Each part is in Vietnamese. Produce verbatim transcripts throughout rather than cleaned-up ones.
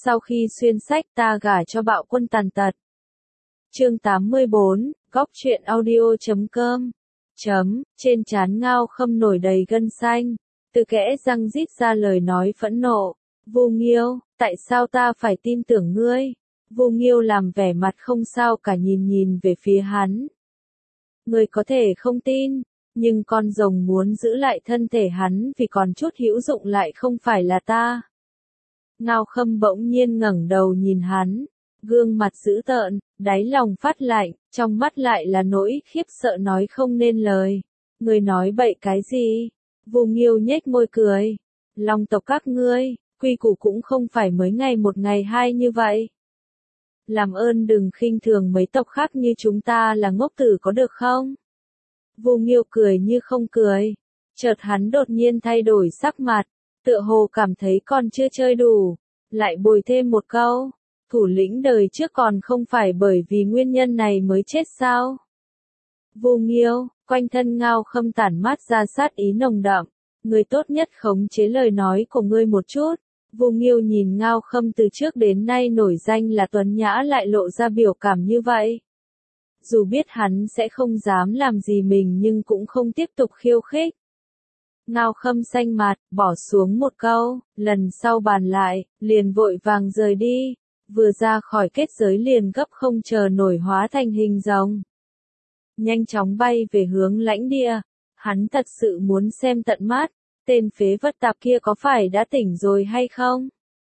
Sau khi xuyên sách ta gả cho bạo quân tàn tật. Chương tám mươi bốn, góc truyện audio chấm com. Chấm, trên trán Ngao Khâm nổi đầy gân xanh, từ kẽ răng rít ra lời nói phẫn nộ. Vô Nghiêu, tại sao ta phải tin tưởng ngươi? Vô Nghiêu làm vẻ mặt không sao cả nhìn nhìn về phía hắn. Ngươi có thể không tin, nhưng con rồng muốn giữ lại thân thể hắn vì còn chút hữu dụng lại không phải là ta. Ngao Khâm bỗng nhiên ngẩng đầu nhìn hắn, gương mặt dữ tợn, đáy lòng phát lạnh, trong mắt lại là nỗi khiếp sợ nói không nên lời. Ngươi nói bậy cái gì? Vô Nghiêu nhếch môi cười. Long tộc các ngươi, quy củ cũng không phải mới ngày một ngày hai như vậy. Làm ơn đừng khinh thường mấy tộc khác như chúng ta là ngốc tử có được không? Vô Nghiêu cười như không cười. Chợt hắn đột nhiên thay đổi sắc mặt, tựa hồ cảm thấy còn chưa chơi đủ, lại bồi thêm một câu. Thủ lĩnh đời trước còn không phải bởi vì nguyên nhân này mới chết sao? Vô Nghiêu, quanh thân Ngao Khâm tản mát ra sát ý nồng đậm. Ngươi tốt nhất khống chế lời nói của ngươi một chút. Vô Nghiêu nhìn Ngao Khâm từ trước đến nay nổi danh là tuấn nhã lại lộ ra biểu cảm như vậy. Dù biết hắn sẽ không dám làm gì mình nhưng cũng không tiếp tục khiêu khích. Ngao Khâm xanh mặt, bỏ xuống một câu, lần sau bàn lại, liền vội vàng rời đi. Vừa ra khỏi kết giới liền gấp không chờ nổi hóa thành hình rồng. Nhanh chóng bay về hướng lãnh địa. Hắn thật sự muốn xem tận mắt, tên phế vật tạp kia có phải đã tỉnh rồi hay không?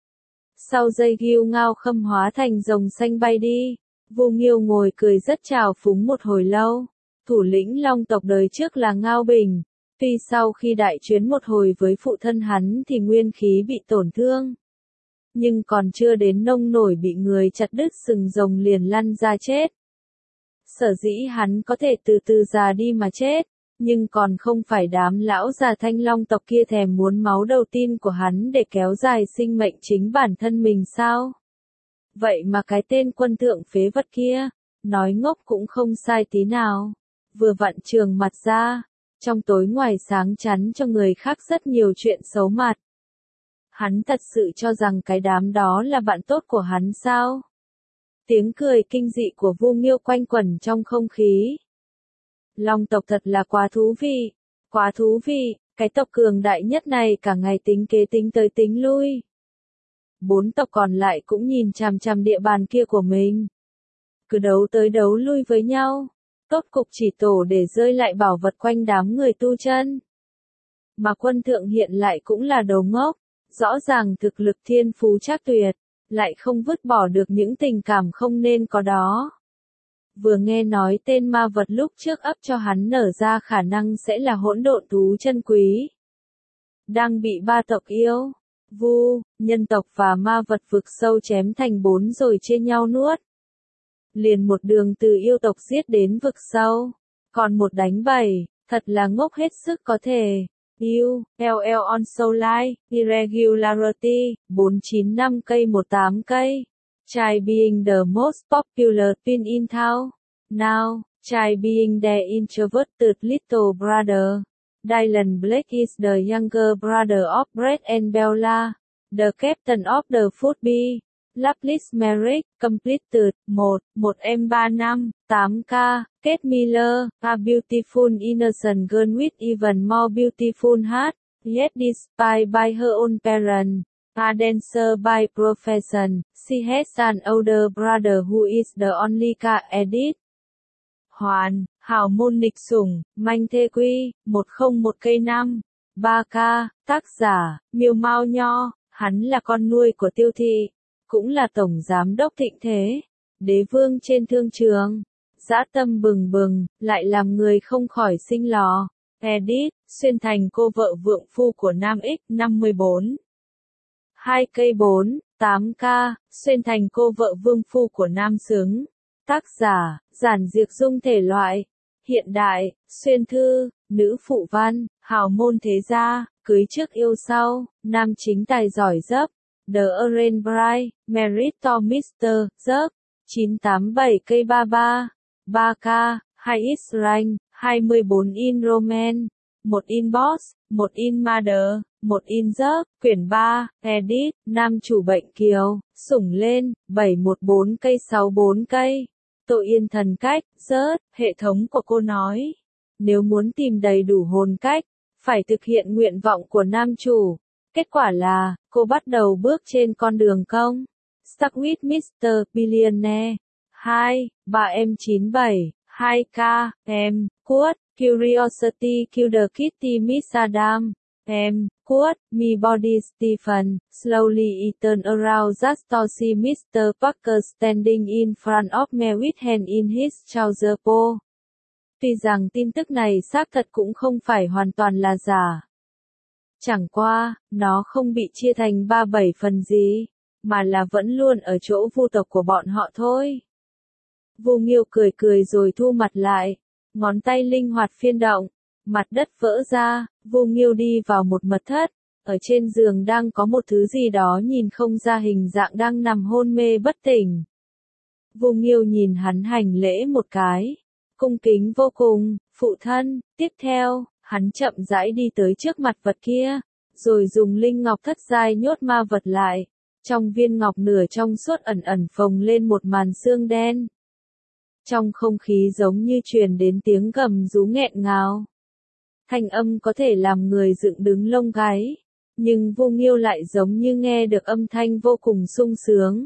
Sau giây Ghiêu Ngao Khâm hóa thành rồng xanh bay đi. Vô Nghiêu ngồi cười rất trào phúng một hồi lâu. Thủ lĩnh Long tộc đời trước là Ngao Bình. Tuy sau khi đại chiến một hồi với phụ thân hắn thì nguyên khí bị tổn thương. Nhưng còn chưa đến nông nổi bị người chặt đứt sừng rồng liền lăn ra chết. Sở dĩ hắn có thể từ từ già đi mà chết, nhưng còn không phải đám lão già Thanh Long tộc kia thèm muốn máu đầu tiên của hắn để kéo dài sinh mệnh chính bản thân mình sao? Vậy mà cái tên quân thượng phế vật kia, nói ngốc cũng không sai tí nào. Vừa vặn trường mặt ra, trong tối ngoài sáng chắn cho người khác rất nhiều chuyện xấu mặt. Hắn thật sự cho rằng cái đám đó là bạn tốt của hắn sao? Tiếng cười kinh dị của Vô Nghiêu quanh quẩn trong không khí. Long tộc thật là quá thú vị, quá thú vị, cái tộc cường đại nhất này cả ngày tính kế tính tới tính lui. Bốn tộc còn lại cũng nhìn chằm chằm địa bàn kia của mình. Cứ đấu tới đấu lui với nhau, tốt cục chỉ tổ để rơi lại bảo vật quanh đám người tu chân. Mà quân thượng hiện lại cũng là đồ ngốc, rõ ràng thực lực thiên phú trác tuyệt, lại không vứt bỏ được những tình cảm không nên có đó. Vừa nghe nói tên ma vật lúc trước ấp cho hắn nở ra khả năng sẽ là hỗn độn thú chân quý. Đang bị ba tộc yêu, vu, nhân tộc và ma vật vực sâu chém thành bốn rồi chia nhau nuốt. Liền một đường từ yêu tộc giết đến vực sâu, còn một đánh bảy, thật là ngốc hết sức có thể. U, L L on Soulite, Irregularity, bốn chín năm cây một tám cây. Try being the most popular twin in town. Now, try being the introverted little brother. Dylan Blake is the younger brother of Brett and Bella, the captain of the football. Loveless Marriage, completed, một, một em ba năm, tám K, Kate Miller, a beautiful innocent girl with even more beautiful heart, yet despised by her own parents. A dancer by profession, she has an older brother who is the only ca-edit. Hoàn, hào môn nghịch sủng, manh thê quy, một không một cây năm, ba K, tác giả, Miêu Mao Nho, hắn là con nuôi của Tiêu Thị, cũng là tổng giám đốc Thịnh Thế, đế vương trên thương trường, dã tâm bừng bừng, lại làm người không khỏi sinh lò. Edit, xuyên thành cô vợ vượng phu của Nam X năm mươi bốn. hai cây bốn, tám K, xuyên thành cô vợ vương phu của Nam Xứng. Tác giả, giản diệt dung thể loại. Hiện đại, xuyên thư, nữ phụ văn, hào môn thế gia, cưới trước yêu sau, nam chính tài giỏi dấp. The Arrange Bride, Merit to mister dấp. chín tám bảy cây ba ba. ba K, hai X rank, hai mươi bốn in Roman, một in Boss, một in Mother. Một in giấc, quyển ba, edit, nam chủ bệnh kiều, sủng lên, bảy một bốn cây sáu bốn cây. Tội yên thần cách, rớt, hệ thống của cô nói. Nếu muốn tìm đầy đủ hồn cách, phải thực hiện nguyện vọng của nam chủ. Kết quả là, cô bắt đầu bước trên con đường công. Stuck with mít-tơ Billionaire. hai, ba em chín bảy, hai K, em, Quote, Curiosity Killer Kitty Miss Adam. Em, Quote, Me Body Stephen, Slowly Turn Around Just to see mít-tơ Parker standing in front of me with hand in his trouser po. Tuy rằng tin tức này xác thật cũng không phải hoàn toàn là giả. Chẳng qua, nó không bị chia thành ba bảy phần gì, mà là vẫn luôn ở chỗ vu tộc của bọn họ thôi. Vu Nghiêu cười cười rồi thu mặt lại, ngón tay linh hoạt phiên động, mặt đất vỡ ra, Vu Nghiêu đi vào một mật thất, ở trên giường đang có một thứ gì đó nhìn không ra hình dạng đang nằm hôn mê bất tỉnh. Vu Nghiêu nhìn hắn hành lễ một cái, cung kính vô cùng, phụ thân, tiếp theo, hắn chậm rãi đi tới trước mặt vật kia, rồi dùng linh ngọc thất giai nhốt ma vật lại, trong viên ngọc nửa trong suốt ẩn ẩn phồng lên một màn xương đen. Trong không khí giống như truyền đến tiếng gầm rú nghẹn ngào. Thanh âm có thể làm người dựng đứng lông gáy, nhưng Vu Nghiêu lại giống như nghe được âm thanh vô cùng sung sướng.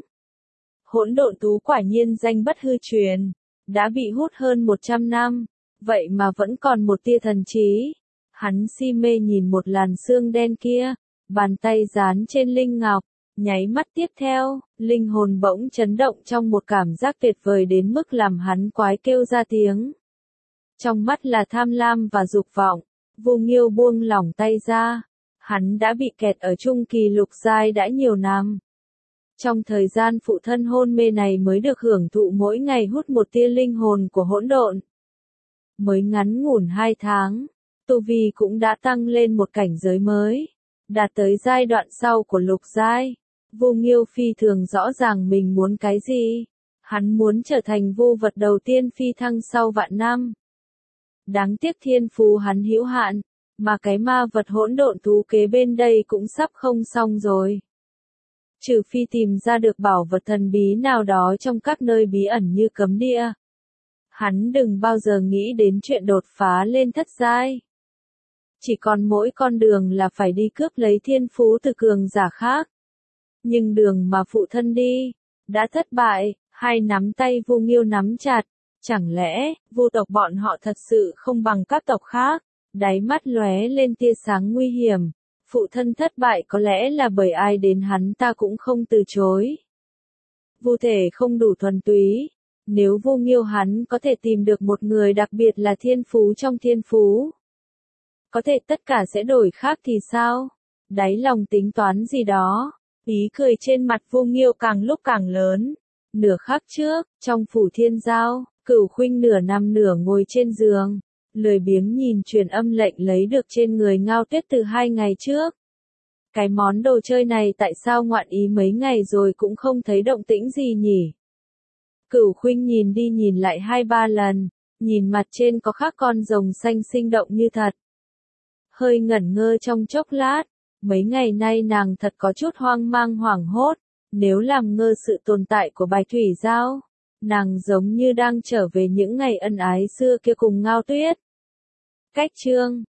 Hỗn độn tú quả nhiên danh bất hư truyền, đã bị hút hơn một trăm năm, vậy mà vẫn còn một tia thần trí. Hắn si mê nhìn một làn xương đen kia, bàn tay dán trên linh ngọc, nháy mắt tiếp theo, linh hồn bỗng chấn động trong một cảm giác tuyệt vời đến mức làm hắn quái kêu ra tiếng. Trong mắt là tham lam và dục vọng, Vu Nghiêu buông lỏng tay ra, hắn đã bị kẹt ở trung kỳ lục giai đã nhiều năm. Trong thời gian phụ thân hôn mê này mới được hưởng thụ mỗi ngày hút một tia linh hồn của hỗn độn. Mới ngắn ngủn hai tháng, tu vi cũng đã tăng lên một cảnh giới mới, đạt tới giai đoạn sau của lục giai. Vu Nghiêu phi thường rõ ràng mình muốn cái gì. Hắn muốn trở thành vu vật đầu tiên phi thăng sau vạn năm. Đáng tiếc thiên phú hắn hữu hạn, mà cái ma vật hỗn độn thú kế bên đây cũng sắp không xong rồi. Trừ phi tìm ra được bảo vật thần bí nào đó trong các nơi bí ẩn như cấm địa. Hắn đừng bao giờ nghĩ đến chuyện đột phá lên thất giai. Chỉ còn mỗi con đường là phải đi cướp lấy thiên phú từ cường giả khác. Nhưng đường mà phụ thân đi, đã thất bại, hai nắm tay Vu Nghiêu nắm chặt. Chẳng lẽ, vu tộc bọn họ thật sự không bằng các tộc khác? Đáy mắt lóe lên tia sáng nguy hiểm. Phụ thân thất bại có lẽ là bởi ai đến hắn ta cũng không từ chối. Vu thể không đủ thuần túy. Nếu Vu Nghiêu hắn có thể tìm được một người đặc biệt là thiên phú trong thiên phú, có thể tất cả sẽ đổi khác thì sao? Đáy lòng tính toán gì đó. Ý cười trên mặt Vu Nghiêu càng lúc càng lớn. Nửa khắc trước, trong phủ thiên giao, Cửu Khuynh nửa nằm nửa ngồi trên giường, lười biếng nhìn truyền âm lệnh lấy được trên người Ngao Tuyết từ hai ngày trước. Cái món đồ chơi này tại sao ngoạn ý mấy ngày rồi cũng không thấy động tĩnh gì nhỉ? Cửu Khuynh nhìn đi nhìn lại hai ba lần, nhìn mặt trên có khắc con rồng xanh sinh động như thật. Hơi ngẩn ngơ trong chốc lát, mấy ngày nay nàng thật có chút hoang mang hoảng hốt, nếu làm ngơ sự tồn tại của Bạch Thủy Giao, nàng giống như đang trở về những ngày ân ái xưa kia cùng Ngao Tuyết. Cách chương